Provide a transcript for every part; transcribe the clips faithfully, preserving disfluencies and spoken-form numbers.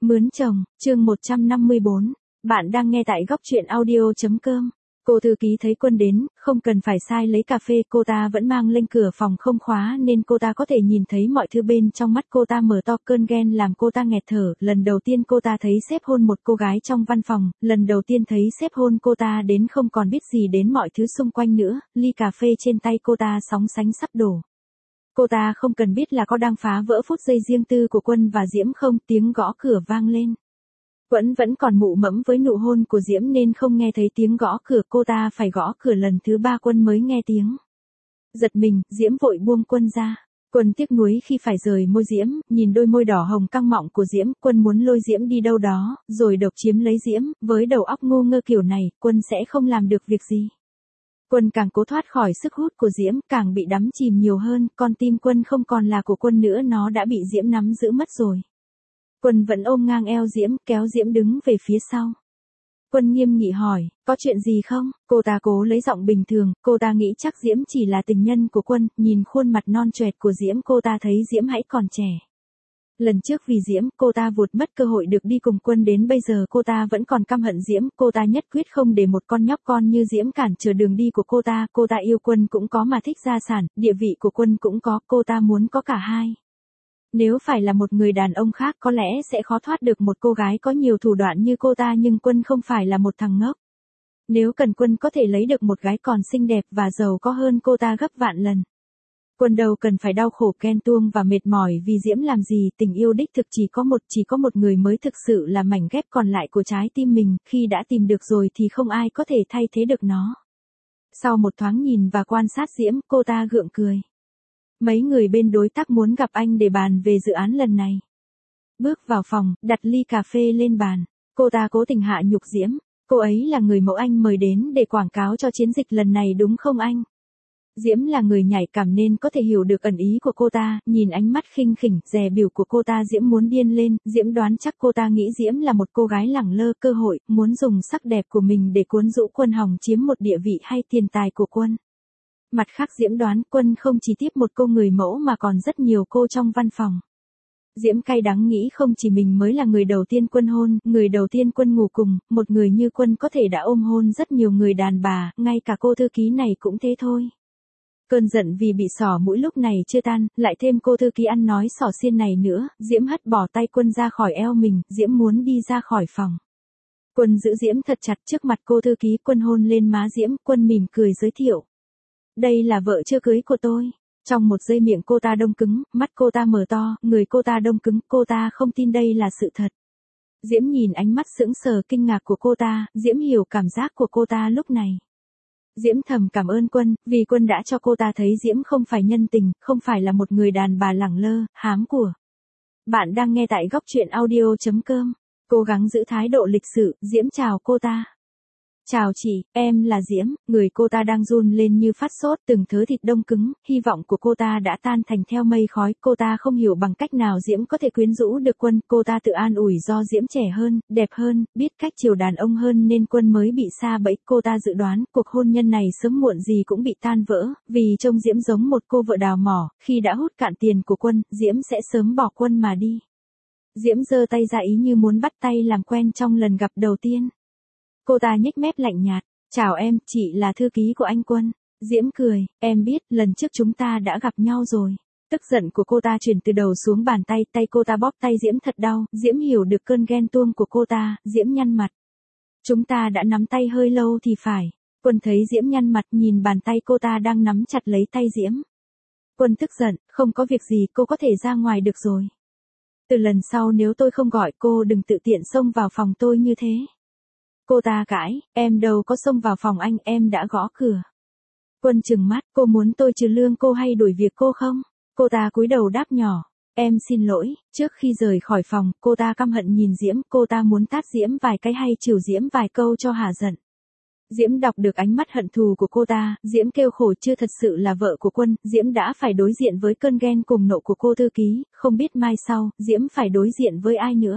Mướn chồng, chương một trăm năm mươi bốn. Bạn đang nghe tại góc truyện audio.com. Cô thư ký thấy Quân đến, không cần phải sai lấy cà phê, cô ta vẫn mang lên cửa phòng không khóa nên cô ta có thể nhìn thấy mọi thứ bên trong. Mắt cô ta mở to, cơn ghen làm cô ta nghẹt thở. Lần đầu tiên cô ta thấy sếp hôn một cô gái trong văn phòng, lần đầu tiên thấy sếp hôn cô ta đến không còn biết gì đến mọi thứ xung quanh nữa. Ly cà phê trên tay cô ta sóng sánh sắp đổ. Cô ta không cần biết là có đang phá vỡ phút giây riêng tư của Quân và Diễm không. Tiếng gõ cửa vang lên. Quân vẫn còn mụ mẫm với nụ hôn của Diễm nên không nghe thấy tiếng gõ cửa. Cô ta phải gõ cửa lần thứ ba Quân mới nghe tiếng. Giật mình, Diễm vội buông Quân ra. Quân tiếc nuối khi phải rời môi Diễm, nhìn đôi môi đỏ hồng căng mọng của Diễm. Quân muốn lôi Diễm đi đâu đó, rồi độc chiếm lấy Diễm. Với đầu óc ngu ngơ kiểu này, Quân sẽ không làm được việc gì. Quân càng cố thoát khỏi sức hút của Diễm, càng bị đắm chìm nhiều hơn. Con tim Quân không còn là của Quân nữa, nó đã bị Diễm nắm giữ mất rồi. Quân vẫn ôm ngang eo Diễm, kéo Diễm đứng về phía sau. Quân nghiêm nghị hỏi, có chuyện gì không? Cô ta cố lấy giọng bình thường, cô ta nghĩ chắc Diễm chỉ là tình nhân của Quân. Nhìn khuôn mặt non choẹt của Diễm, cô ta thấy Diễm hãy còn trẻ. Lần trước vì Diễm, cô ta vụt mất cơ hội được đi cùng Quân, đến bây giờ cô ta vẫn còn căm hận Diễm. Cô ta nhất quyết không để một con nhóc con như Diễm cản trở đường đi của cô ta. Cô ta yêu Quân cũng có mà thích gia sản, địa vị của Quân cũng có, cô ta muốn có cả hai. Nếu phải là một người đàn ông khác có lẽ sẽ khó thoát được một cô gái có nhiều thủ đoạn như cô ta, nhưng Quân không phải là một thằng ngốc. Nếu cần, Quân có thể lấy được một gái còn xinh đẹp và giàu có hơn cô ta gấp vạn lần. Quân đâu cần phải đau khổ ghen tuông và mệt mỏi vì Diễm làm gì. Tình yêu đích thực chỉ có một, chỉ có một người mới thực sự là mảnh ghép còn lại của trái tim mình. Khi đã tìm được rồi thì không ai có thể thay thế được nó. Sau một thoáng nhìn và quan sát Diễm, cô ta gượng cười. Mấy người bên đối tác muốn gặp anh để bàn về dự án lần này. Bước vào phòng, đặt ly cà phê lên bàn. Cô ta cố tình hạ nhục Diễm. Cô ấy là người mẫu anh mời đến để quảng cáo cho chiến dịch lần này đúng không anh? Diễm là người nhạy cảm nên có thể hiểu được ẩn ý của cô ta. Nhìn ánh mắt khinh khỉnh, dè bỉu của cô ta, Diễm muốn điên lên. Diễm đoán chắc cô ta nghĩ Diễm là một cô gái lẳng lơ cơ hội, muốn dùng sắc đẹp của mình để cuốn rũ Quân hòng chiếm một địa vị hay tiền tài của Quân. Mặt khác Diễm đoán Quân không chỉ tiếp một cô người mẫu mà còn rất nhiều cô trong văn phòng. Diễm cay đắng nghĩ không chỉ mình mới là người đầu tiên Quân hôn, người đầu tiên Quân ngủ cùng. Một người như Quân có thể đã ôm hôn rất nhiều người đàn bà, ngay cả cô thư ký này cũng thế thôi. Cơn giận vì bị xỏ mũi lúc này chưa tan, lại thêm cô thư ký ăn nói xỏ xiên này nữa. Diễm hất bỏ tay Quân ra khỏi eo mình. Diễm muốn đi ra khỏi phòng. Quân giữ Diễm thật chặt trước mặt cô thư ký. Quân hôn lên má Diễm. Quân mỉm cười giới thiệu. Đây là vợ chưa cưới của tôi. Trong một giây miệng cô ta đông cứng, mắt cô ta mở to, người cô ta đông cứng, cô ta không tin đây là sự thật. Diễm nhìn ánh mắt sững sờ kinh ngạc của cô ta, Diễm hiểu cảm giác của cô ta lúc này. Diễm thầm cảm ơn Quân, vì Quân đã cho cô ta thấy Diễm không phải nhân tình, không phải là một người đàn bà lẳng lơ, hám của. Bạn đang nghe tại góc truyện audio.com. Cố gắng giữ thái độ lịch sự, Diễm chào cô ta. Chào chị, em là Diễm. Người cô ta đang run lên như phát sốt, từng thớ thịt đông cứng, hy vọng của cô ta đã tan thành theo mây khói. Cô ta không hiểu bằng cách nào Diễm có thể quyến rũ được Quân. Cô ta tự an ủi do Diễm trẻ hơn, đẹp hơn, biết cách chiều đàn ông hơn nên Quân mới bị sa bẫy. Cô ta dự đoán cuộc hôn nhân này sớm muộn gì cũng bị tan vỡ, vì trông Diễm giống một cô vợ đào mỏ. Khi đã hút cạn tiền của Quân, Diễm sẽ sớm bỏ Quân mà đi. Diễm giơ tay ra ý như muốn bắt tay làm quen trong lần gặp đầu tiên. Cô ta nhếch mép lạnh nhạt, chào em, chị là thư ký của anh Quân. Diễm cười, em biết, lần trước chúng ta đã gặp nhau rồi. Tức giận của cô ta chuyển từ đầu xuống bàn tay, tay cô ta bóp tay Diễm thật đau. Diễm hiểu được cơn ghen tuông của cô ta, Diễm nhăn mặt. Chúng ta đã nắm tay hơi lâu thì phải. Quân thấy Diễm nhăn mặt, nhìn bàn tay cô ta đang nắm chặt lấy tay Diễm. Quân tức giận, không có việc gì, cô có thể ra ngoài được rồi. Từ lần sau nếu tôi không gọi cô đừng tự tiện xông vào phòng tôi như thế. Cô ta cãi, em đâu có xông vào phòng anh, em đã gõ cửa. Quân trừng mắt, cô muốn tôi trừ lương cô hay đuổi việc cô không? Cô ta cúi đầu đáp nhỏ, em xin lỗi. Trước khi rời khỏi phòng, cô ta căm hận nhìn Diễm, cô ta muốn tát Diễm vài cái hay chửi Diễm vài câu cho hả giận. Diễm đọc được ánh mắt hận thù của cô ta, Diễm kêu khổ chưa thật sự là vợ của Quân, Diễm đã phải đối diện với cơn ghen cùng nộ của cô thư ký, không biết mai sau, Diễm phải đối diện với ai nữa.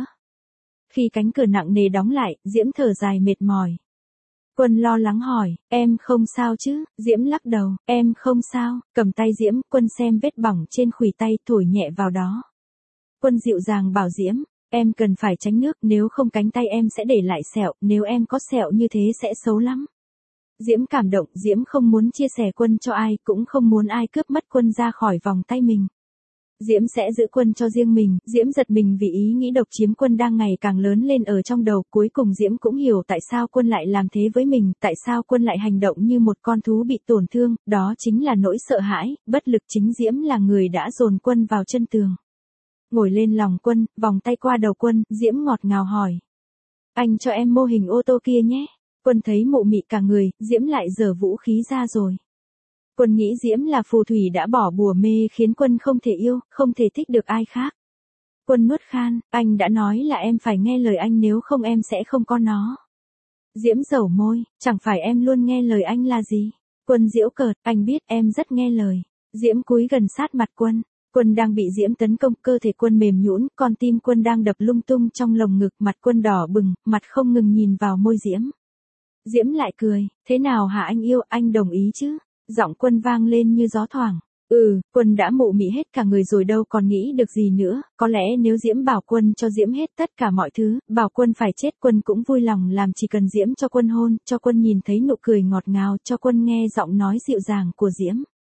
Khi cánh cửa nặng nề đóng lại, Diễm thở dài mệt mỏi. Quân lo lắng hỏi, em không sao chứ? Diễm lắc đầu, em không sao. Cầm tay Diễm, Quân xem vết bỏng trên khuỷu tay, thổi nhẹ vào đó. Quân dịu dàng bảo Diễm, Em cần phải tránh nước, nếu không cánh tay em sẽ để lại sẹo, nếu em có sẹo như thế sẽ xấu lắm. Diễm cảm động, Diễm không muốn chia sẻ Quân cho ai, cũng không muốn ai cướp mất Quân ra khỏi vòng tay mình. Diễm sẽ giữ Quân cho riêng mình, Diễm giật mình vì ý nghĩ độc chiếm Quân đang ngày càng lớn lên ở trong đầu, cuối cùng Diễm cũng hiểu tại sao Quân lại làm thế với mình, tại sao Quân lại hành động như một con thú bị tổn thương, đó chính là nỗi sợ hãi, bất lực chính Diễm là người đã dồn Quân vào chân tường. Ngồi lên lòng Quân, vòng tay qua đầu Quân, Diễm ngọt ngào hỏi. Anh cho em mô hình ô tô kia nhé. Quân thấy mụ mị cả người, Diễm lại giở vũ khí ra rồi. Quân nghĩ Diễm là phù thủy đã bỏ bùa mê khiến Quân không thể yêu, không thể thích được ai khác. Quân nuốt khan, anh đã nói là em phải nghe lời anh nếu không em sẽ không có nó. Diễm dẩu môi, chẳng phải em luôn nghe lời anh là gì? Quân giễu cợt, anh biết em rất nghe lời. Diễm cúi gần sát mặt Quân. Quân đang bị Diễm tấn công, cơ thể Quân mềm nhũn, con tim Quân đang đập lung tung trong lồng ngực, mặt Quân đỏ bừng, mặt không ngừng nhìn vào môi Diễm. Diễm lại cười, thế nào hả anh yêu, anh đồng ý chứ? Giọng Quân vang lên như gió thoảng. Ừ, Quân đã mụ mị hết cả người rồi đâu còn nghĩ được gì nữa, có lẽ nếu Diễm bảo Quân cho Diễm hết tất cả mọi thứ, bảo Quân phải chết Quân cũng vui lòng làm, chỉ cần Diễm cho Quân hôn, cho Quân nhìn thấy nụ cười ngọt ngào, cho Quân nghe giọng nói dịu dàng của Diễm.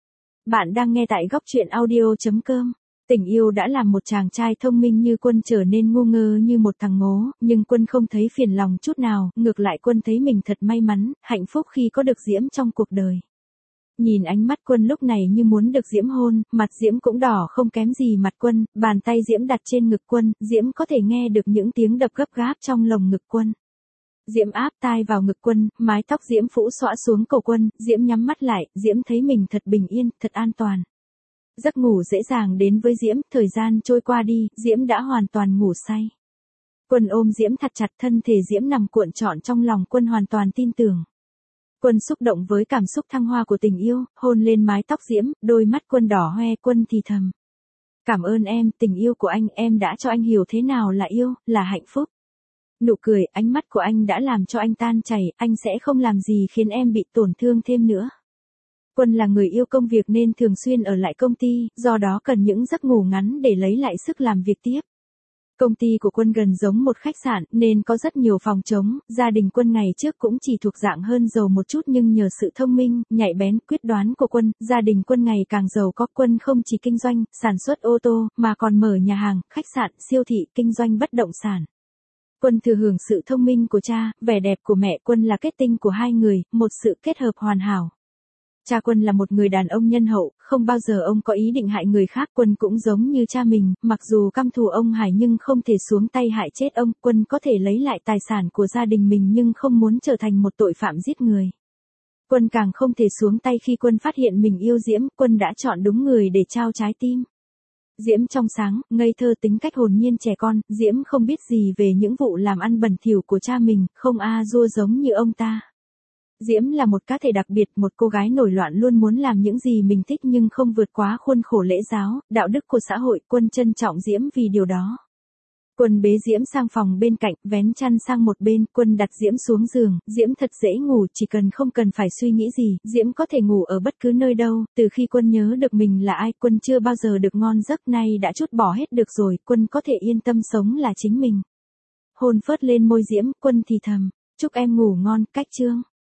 Bạn đang nghe tại góc truyện audio chấm com. Tình yêu đã làm một chàng trai thông minh như Quân trở nên ngu ngơ như một thằng ngố, nhưng Quân không thấy phiền lòng chút nào, ngược lại Quân thấy mình thật may mắn, hạnh phúc khi có được Diễm trong cuộc đời. Nhìn ánh mắt Quân lúc này như muốn được Diễm hôn, mặt Diễm cũng đỏ không kém gì mặt Quân, bàn tay Diễm đặt trên ngực Quân, Diễm có thể nghe được những tiếng đập gấp gáp trong lồng ngực Quân. Diễm áp tai vào ngực Quân, mái tóc Diễm phũ xõa xuống cổ Quân, Diễm nhắm mắt lại, Diễm thấy mình thật bình yên, thật an toàn. Giấc ngủ dễ dàng đến với Diễm, thời gian trôi qua đi, Diễm đã hoàn toàn ngủ say. Quân ôm Diễm thật chặt, thân thể Diễm nằm cuộn trọn trong lòng Quân hoàn toàn tin tưởng. Quân xúc động với cảm xúc thăng hoa của tình yêu, hôn lên mái tóc Diễm, đôi mắt Quân đỏ hoe, Quân thì thầm. Cảm ơn em, tình yêu của anh, em đã cho anh hiểu thế nào là yêu, là hạnh phúc. Nụ cười, ánh mắt của anh đã làm cho anh tan chảy, anh sẽ không làm gì khiến em bị tổn thương thêm nữa. Quân là người yêu công việc nên thường xuyên ở lại công ty, do đó cần những giấc ngủ ngắn để lấy lại sức làm việc tiếp. Công ty của Quân gần giống một khách sạn nên có rất nhiều phòng trống, gia đình Quân ngày trước cũng chỉ thuộc dạng hơn giàu một chút nhưng nhờ sự thông minh, nhạy bén, quyết đoán của Quân, gia đình Quân ngày càng giàu có. Quân không chỉ kinh doanh, sản xuất ô tô, mà còn mở nhà hàng, khách sạn, siêu thị, kinh doanh bất động sản. Quân thừa hưởng sự thông minh của cha, vẻ đẹp của mẹ. Quân là kết tinh của hai người, một sự kết hợp hoàn hảo. Cha Quân là một người đàn ông nhân hậu, không bao giờ ông có ý định hại người khác. Quân cũng giống như cha mình, mặc dù căm thù ông Hải nhưng không thể xuống tay hại chết ông. Quân có thể lấy lại tài sản của gia đình mình nhưng không muốn trở thành một tội phạm giết người. Quân càng không thể xuống tay khi Quân phát hiện mình yêu Diễm. Quân đã chọn đúng người để trao trái tim. Diễm trong sáng, ngây thơ, tính cách hồn nhiên trẻ con, Diễm không biết gì về những vụ làm ăn bẩn thỉu của cha mình, không a dua giống như ông ta. Diễm là một cá thể đặc biệt, một cô gái nổi loạn luôn muốn làm những gì mình thích nhưng không vượt quá khuôn khổ lễ giáo, đạo đức của xã hội. Quân trân trọng Diễm vì điều đó. Quân bế Diễm sang phòng bên cạnh, vén chăn sang một bên, Quân đặt Diễm xuống giường, Diễm thật dễ ngủ, chỉ cần không cần phải suy nghĩ gì, Diễm có thể ngủ ở bất cứ nơi đâu. Từ khi Quân nhớ được mình là ai, Quân chưa bao giờ được ngon giấc, nay đã trút bỏ hết được rồi, Quân có thể yên tâm sống là chính mình. Hôn phớt lên môi Diễm, Quân thì thầm, chúc em ngủ ngon, cách chương.